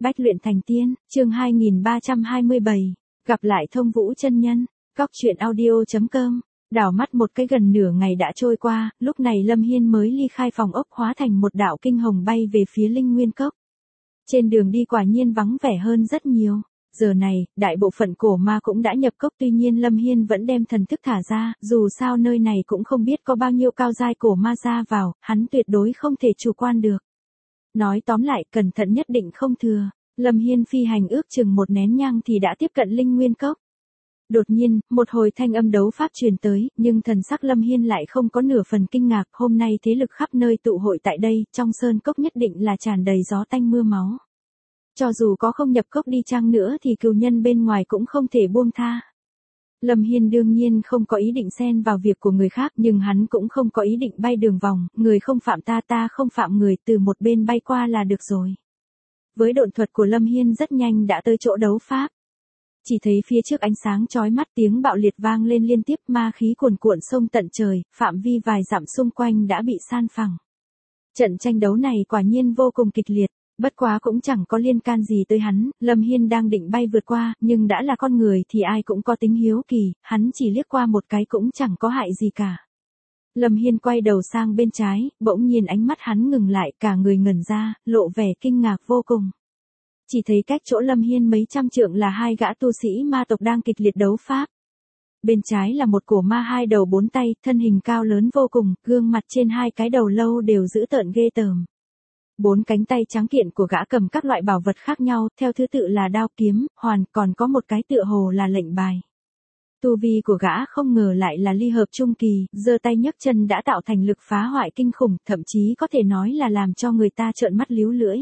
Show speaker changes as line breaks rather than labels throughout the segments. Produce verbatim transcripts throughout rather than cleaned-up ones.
Bách luyện thành tiên, chương hai nghìn ba trăm hai mươi bảy, gặp lại Thông Vũ chân nhân. Cóc truyện audio chấm com. Đảo mắt một cái gần nửa ngày đã trôi qua, lúc này Lâm Hiên mới ly khai phòng ốc hóa thành một đạo kinh hồng bay về phía Linh Nguyên Cốc. Trên đường đi quả nhiên vắng vẻ hơn rất nhiều. Giờ này, đại bộ phận cổ ma cũng đã nhập cốc, tuy nhiên Lâm Hiên vẫn đem thần thức thả ra, dù sao nơi này cũng không biết có bao nhiêu cao giai cổ ma ra vào, hắn tuyệt đối không thể chủ quan được. Nói tóm lại, cẩn thận nhất định không thừa. Lâm Hiên phi hành ước chừng một nén nhang thì đã tiếp cận Linh Nguyên Cốc. Đột nhiên, một hồi thanh âm đấu pháp truyền tới, nhưng thần sắc Lâm Hiên lại không có nửa phần kinh ngạc, hôm nay thế lực khắp nơi tụ hội tại đây, trong sơn cốc nhất định là tràn đầy gió tanh mưa máu. Cho dù có không nhập cốc đi chăng nữa thì cừu nhân bên ngoài cũng không thể buông tha. Lâm Hiên đương nhiên không có ý định xen vào việc của người khác, nhưng hắn cũng không có ý định bay đường vòng, người không phạm ta ta không phạm người, từ một bên bay qua là được rồi. Với độn thuật của Lâm Hiên rất nhanh đã tới chỗ đấu pháp. Chỉ thấy phía trước ánh sáng chói mắt, tiếng bạo liệt vang lên liên tiếp, ma khí cuồn cuộn sông tận trời, phạm vi vài dặm xung quanh đã bị san phẳng. Trận tranh đấu này quả nhiên vô cùng kịch liệt, bất quá cũng chẳng có liên can gì tới hắn, Lâm Hiên đang định bay vượt qua, nhưng đã là con người thì ai cũng có tính hiếu kỳ, hắn chỉ liếc qua một cái cũng chẳng có hại gì cả. Lâm Hiên quay đầu sang bên trái, bỗng nhiên ánh mắt hắn ngừng lại, cả người ngẩn ra, lộ vẻ kinh ngạc vô cùng. Chỉ thấy cách chỗ Lâm Hiên mấy trăm trượng là hai gã tu sĩ ma tộc đang kịch liệt đấu pháp. Bên trái là một cổ ma hai đầu bốn tay, thân hình cao lớn vô cùng, gương mặt trên hai cái đầu lâu đều dữ tợn ghê tởm. Bốn cánh tay trắng kiện của gã cầm các loại bảo vật khác nhau, theo thứ tự là đao kiếm, hoàn, còn có một cái tựa hồ là lệnh bài. Tu vi của gã không ngờ lại là ly hợp trung kỳ, giơ tay nhấc chân đã tạo thành lực phá hoại kinh khủng, thậm chí có thể nói là làm cho người ta trợn mắt líu lưỡi.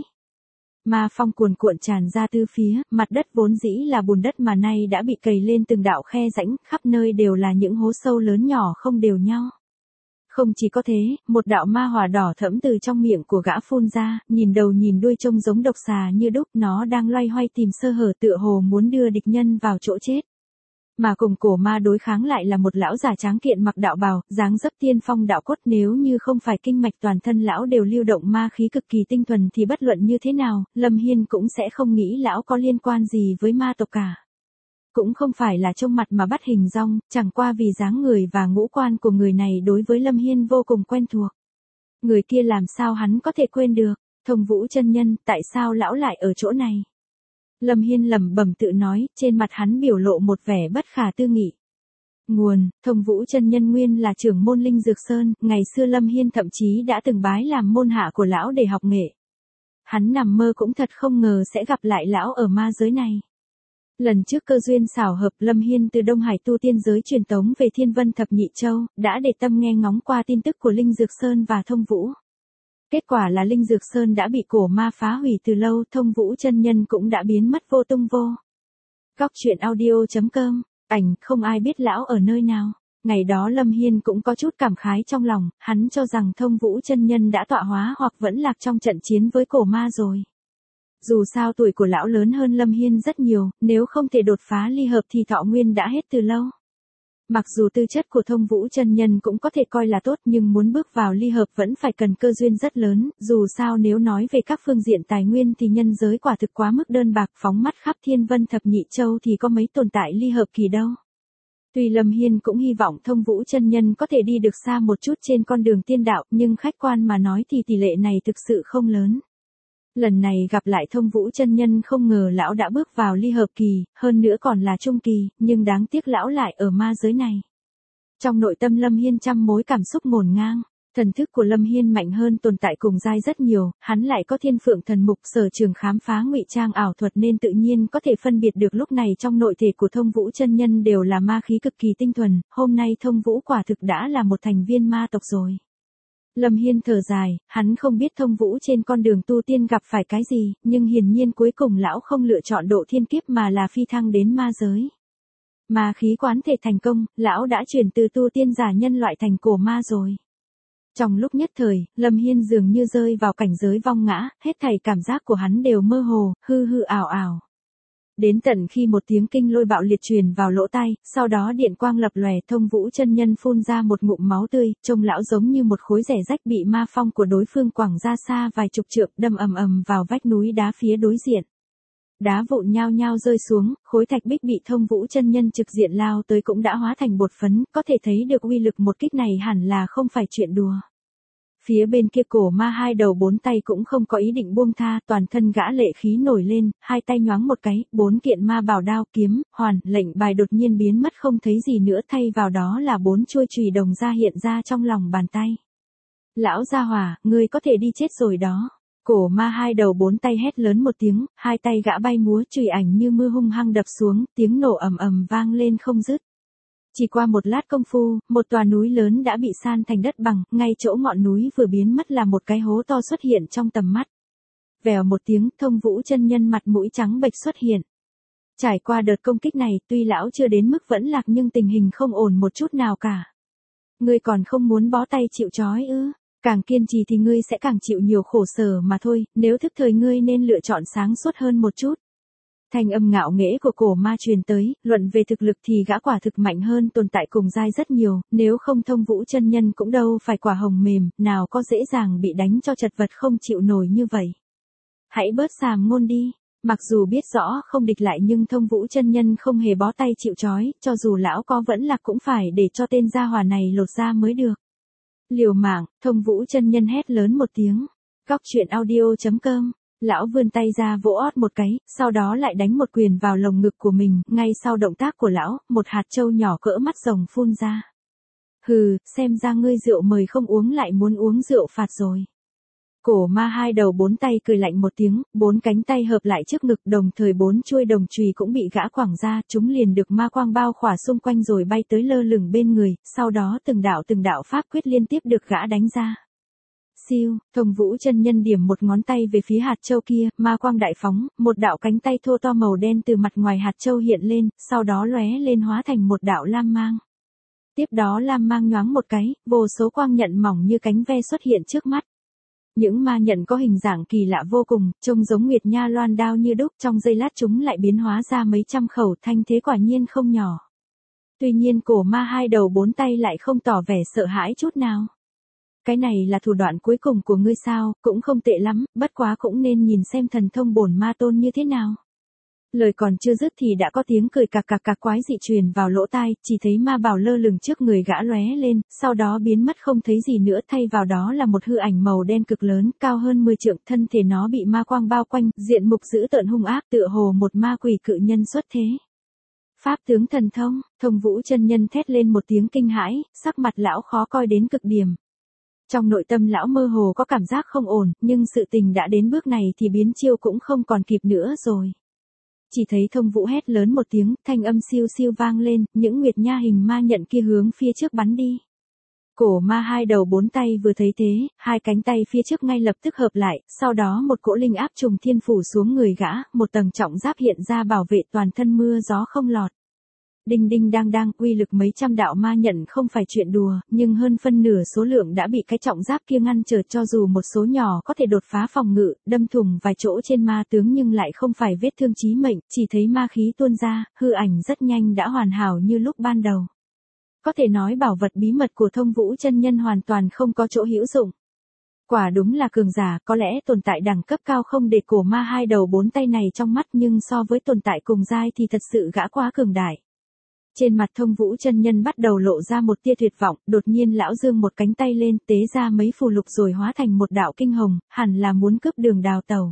Ma phong cuồn cuộn tràn ra từ phía, mặt đất vốn dĩ là bùn đất mà nay đã bị cày lên từng đạo khe rãnh, khắp nơi đều là những hố sâu lớn nhỏ không đều nhau. Không chỉ có thế, một đạo ma hỏa đỏ thẫm từ trong miệng của gã phun ra, nhìn đầu nhìn đuôi trông giống độc xà như đúc, nó đang loay hoay tìm sơ hở tựa hồ muốn đưa địch nhân vào chỗ chết. Mà cùng cổ ma đối kháng lại là một lão già tráng kiện mặc đạo bào, dáng dấp tiên phong đạo cốt, nếu như không phải kinh mạch toàn thân lão đều lưu động ma khí cực kỳ tinh thuần thì bất luận như thế nào, Lâm Hiên cũng sẽ không nghĩ lão có liên quan gì với ma tộc cả. Cũng không phải là trông mặt mà bắt hình dong, chẳng qua vì dáng người và ngũ quan của người này đối với Lâm Hiên vô cùng quen thuộc. Người kia làm sao hắn có thể quên được, Thông Vũ chân nhân, tại sao lão lại ở chỗ này? Lâm Hiên lẩm bẩm tự nói, trên mặt hắn biểu lộ một vẻ bất khả tư nghị. Nguồn, Thông Vũ chân nhân nguyên là trưởng môn Linh Dược Sơn, ngày xưa Lâm Hiên thậm chí đã từng bái làm môn hạ của lão để học nghệ. Hắn nằm mơ cũng thật không ngờ sẽ gặp lại lão ở ma giới này. Lần trước cơ duyên xảo hợp, Lâm Hiên từ Đông Hải tu tiên giới truyền tống về Thiên Vân Thập Nhị Châu, đã để tâm nghe ngóng qua tin tức của Linh Dược Sơn và Thông Vũ. Kết quả là Linh Dược Sơn đã bị cổ ma phá hủy từ lâu, Thông Vũ chân nhân cũng đã biến mất vô tung vô. Cóc truyện audio chấm com, ảnh, không ai biết lão ở nơi nào. Ngày đó Lâm Hiên cũng có chút cảm khái trong lòng, hắn cho rằng Thông Vũ chân nhân đã tọa hóa hoặc vẫn lạc trong trận chiến với cổ ma rồi. Dù sao tuổi của lão lớn hơn Lâm Hiên rất nhiều, nếu không thể đột phá ly hợp thì thọ nguyên đã hết từ lâu. Mặc dù tư chất của Thông Vũ chân nhân cũng có thể coi là tốt, nhưng muốn bước vào ly hợp vẫn phải cần cơ duyên rất lớn, dù sao nếu nói về các phương diện tài nguyên thì nhân giới quả thực quá mức đơn bạc, phóng mắt khắp Thiên Vân Thập Nhị Châu thì có mấy tồn tại ly hợp kỳ đâu. Tuy Lâm Hiên cũng hy vọng Thông Vũ chân nhân có thể đi được xa một chút trên con đường tiên đạo, nhưng khách quan mà nói thì tỷ lệ này thực sự không lớn. Lần này gặp lại Thông Vũ chân nhân không ngờ lão đã bước vào ly hợp kỳ, hơn nữa còn là trung kỳ, nhưng đáng tiếc lão lại ở ma giới này. Trong nội tâm Lâm Hiên trăm mối cảm xúc ngổn ngang, thần thức của Lâm Hiên mạnh hơn tồn tại cùng giai rất nhiều, hắn lại có Thiên Phượng thần mục, sở trường khám phá ngụy trang ảo thuật nên tự nhiên có thể phân biệt được lúc này trong nội thể của Thông Vũ chân nhân đều là ma khí cực kỳ tinh thuần, hôm nay Thông Vũ quả thực đã là một thành viên ma tộc rồi. Lâm Hiên thở dài, hắn không biết Thông Vũ trên con đường tu tiên gặp phải cái gì, nhưng hiển nhiên cuối cùng lão không lựa chọn độ thiên kiếp mà là phi thăng đến ma giới. Ma khí quán thể thành công, lão đã chuyển từ tu tiên giả nhân loại thành cổ ma rồi. Trong lúc nhất thời, Lâm Hiên dường như rơi vào cảnh giới vong ngã, hết thảy cảm giác của hắn đều mơ hồ, hư hư ảo ảo. Đến tận khi một tiếng kinh lôi bạo liệt truyền vào lỗ tai, sau đó điện quang lập lòe, Thông Vũ chân nhân phun ra một ngụm máu tươi, trông lão giống như một khối rẻ rách bị ma phong của đối phương quẳng ra xa vài chục trượng, đâm ầm ầm vào vách núi đá phía đối diện. Đá vụn nhao nhao rơi xuống, khối thạch bích bị Thông Vũ chân nhân trực diện lao tới cũng đã hóa thành bột phấn, có thể thấy được uy lực một kích này hẳn là không phải chuyện đùa. Phía bên kia cổ ma hai đầu bốn tay cũng không có ý định buông tha, toàn thân gã lệ khí nổi lên, hai tay nhoáng một cái, bốn kiện ma bảo đao kiếm, hoàn, lệnh bài đột nhiên biến mất không thấy gì nữa, thay vào đó là bốn chuôi chùy đồng ra hiện ra trong lòng bàn tay. Lão gia hỏa, ngươi có thể đi chết rồi đó. Cổ ma hai đầu bốn tay hét lớn một tiếng, hai tay gã bay múa chùy ảnh như mưa hung hăng đập xuống, tiếng nổ ầm ầm vang lên không dứt. Chỉ qua một lát công phu, một tòa núi lớn đã bị san thành đất bằng, ngay chỗ ngọn núi vừa biến mất là một cái hố to xuất hiện trong tầm mắt. Vèo một tiếng, Thông Vũ chân nhân mặt mũi trắng bệch xuất hiện. Trải qua đợt công kích này, tuy lão chưa đến mức vẫn lạc nhưng tình hình không ổn một chút nào cả. Ngươi còn không muốn bó tay chịu trói ư? Càng kiên trì thì ngươi sẽ càng chịu nhiều khổ sở mà thôi, nếu thức thời ngươi nên lựa chọn sáng suốt hơn một chút. Thanh âm ngạo nghễ của cổ ma truyền tới, luận về thực lực thì gã quả thực mạnh hơn tồn tại cùng giai rất nhiều, nếu không Thông Vũ chân nhân cũng đâu phải quả hồng mềm, nào có dễ dàng bị đánh cho chật vật không chịu nổi như vậy. Hãy bớt xàm ngôn đi, mặc dù biết rõ không địch lại nhưng Thông Vũ chân nhân không hề bó tay chịu trói, cho dù lão có vẫn lạc cũng phải để cho tên gia hỏa này lột ra mới được. Liều mạng, Thông Vũ chân nhân hét lớn một tiếng. Góc truyện audio chấm com. Lão vươn tay ra vỗ ót một cái, sau đó lại đánh một quyền vào lồng ngực của mình, ngay sau động tác của lão, một hạt châu nhỏ cỡ mắt rồng phun ra. Hừ, xem ra ngươi rượu mời không uống lại muốn uống rượu phạt rồi. Cổ ma hai đầu bốn tay cười lạnh một tiếng, bốn cánh tay hợp lại trước ngực, đồng thời bốn chuôi đồng chùy cũng bị gã quẳng ra, chúng liền được ma quang bao khỏa xung quanh rồi bay tới lơ lửng bên người, sau đó từng đạo từng đạo pháp quyết liên tiếp được gã đánh ra. Siêu, Thông Vũ chân nhân điểm một ngón tay về phía hạt châu kia, ma quang đại phóng, một đạo cánh tay thô to màu đen từ mặt ngoài hạt châu hiện lên, sau đó lóe lên hóa thành một đạo lam mang. Tiếp đó lam mang nhoáng một cái, vô số quang nhận mỏng như cánh ve xuất hiện trước mắt. Những ma nhận có hình dạng kỳ lạ vô cùng, trông giống nguyệt nha loan đao như đúc, trong giây lát chúng lại biến hóa ra mấy trăm khẩu, thanh thế quả nhiên không nhỏ. Tuy nhiên cổ ma hai đầu bốn tay lại không tỏ vẻ sợ hãi chút nào. Cái này là thủ đoạn cuối cùng của ngươi sao, cũng không tệ lắm, bất quá cũng nên nhìn xem thần thông bổn ma tôn như thế nào. Lời còn chưa dứt thì đã có tiếng cười cạc cạc cạc quái dị truyền vào lỗ tai, chỉ thấy ma bảo lơ lửng trước người gã lóe lên, sau đó biến mất không thấy gì nữa, thay vào đó là một hư ảnh màu đen cực lớn, cao hơn mười trượng, thân thể nó bị ma quang bao quanh, diện mục dữ tợn hung ác, tựa hồ một ma quỷ cự nhân xuất thế. Pháp tướng thần thông, Thông Vũ chân nhân thét lên một tiếng kinh hãi, sắc mặt lão khó coi đến cực điểm. Trong nội tâm lão mơ hồ có cảm giác không ổn, nhưng sự tình đã đến bước này thì biến chiêu cũng không còn kịp nữa rồi. Chỉ thấy Thông Vũ hét lớn một tiếng, thanh âm siêu siêu vang lên, những nguyệt nha hình ma nhận kia hướng phía trước bắn đi. Cổ ma hai đầu bốn tay vừa thấy thế, hai cánh tay phía trước ngay lập tức hợp lại, sau đó một cỗ linh áp trùng thiên phủ xuống người gã, một tầng trọng giáp hiện ra bảo vệ toàn thân mưa gió không lọt. Đinh đinh đang đang, uy lực mấy trăm đạo ma nhận không phải chuyện đùa, nhưng hơn phân nửa số lượng đã bị cái trọng giáp kia ngăn trở, cho dù một số nhỏ có thể đột phá phòng ngự, đâm thủng vài chỗ trên ma tướng nhưng lại không phải vết thương chí mệnh, chỉ thấy ma khí tuôn ra, hư ảnh rất nhanh đã hoàn hảo như lúc ban đầu. Có thể nói bảo vật bí mật của Thông Vũ chân nhân hoàn toàn không có chỗ hữu dụng. Quả đúng là cường giả, có lẽ tồn tại đẳng cấp cao không để cổ ma hai đầu bốn tay này trong mắt, nhưng so với tồn tại cùng giai thì thật sự gã quá cường đại. Trên mặt Thông Vũ chân nhân bắt đầu lộ ra một tia tuyệt vọng, đột nhiên lão giương một cánh tay lên, tế ra mấy phù lục rồi hóa thành một đạo kinh hồng, hẳn là muốn cướp đường đào tẩu.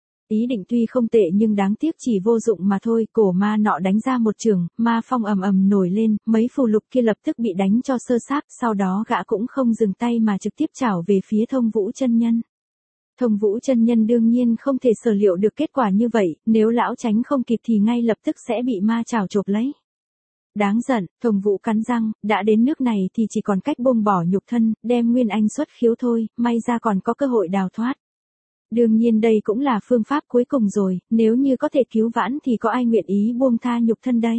Ý định tuy không tệ nhưng đáng tiếc chỉ vô dụng mà thôi, cổ ma nọ đánh ra một trường, ma phong ầm ầm nổi lên, mấy phù lục kia lập tức bị đánh cho sơ xác, sau đó gã cũng không dừng tay mà trực tiếp chảo về phía Thông Vũ chân nhân. Thông Vũ chân nhân đương nhiên không thể sở liệu được kết quả như vậy, nếu lão tránh không kịp thì ngay lập tức sẽ bị ma chảo chộp lấy. Đáng giận, Thông Vũ cắn răng, đã đến nước này thì chỉ còn cách buông bỏ nhục thân, đem nguyên anh xuất khiếu thôi, may ra còn có cơ hội đào thoát. Đương nhiên đây cũng là phương pháp cuối cùng rồi, nếu như có thể cứu vãn thì có ai nguyện ý buông tha nhục thân đây.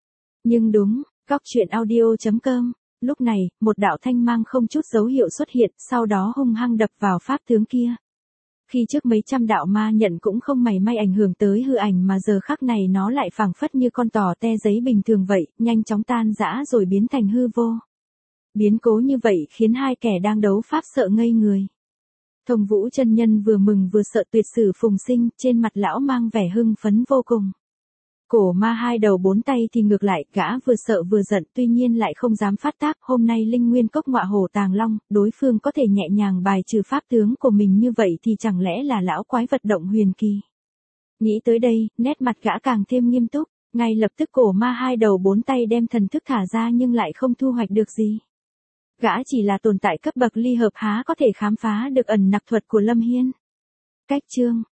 Nhưng đúng, góc truyện audio chấm com, lúc này, một đạo thanh mang không chút dấu hiệu xuất hiện, sau đó hung hăng đập vào pháp tướng kia. Khi trước mấy trăm đạo ma nhận cũng không mảy may ảnh hưởng tới hư ảnh mà giờ khắc này nó lại phảng phất như con tò te giấy bình thường vậy, nhanh chóng tan rã rồi biến thành hư vô. Biến cố như vậy khiến hai kẻ đang đấu pháp sợ ngây người. Thông Vũ chân nhân vừa mừng vừa sợ tuyệt sử phùng sinh, trên mặt lão mang vẻ hưng phấn vô cùng. Cổ ma hai đầu bốn tay thì ngược lại, gã vừa sợ vừa giận, tuy nhiên lại không dám phát tác. Hôm nay linh nguyên cốc ngọa hổ tàng long, đối phương có thể nhẹ nhàng bài trừ pháp tướng của mình như vậy thì chẳng lẽ là lão quái vật động huyền kỳ. Nghĩ tới đây, nét mặt gã càng thêm nghiêm túc, ngay lập tức cổ ma hai đầu bốn tay đem thần thức thả ra nhưng lại không thu hoạch được gì. Gã chỉ là tồn tại cấp bậc ly hợp há có thể khám phá được ẩn nặc thuật của Lâm Hiên. Cách chương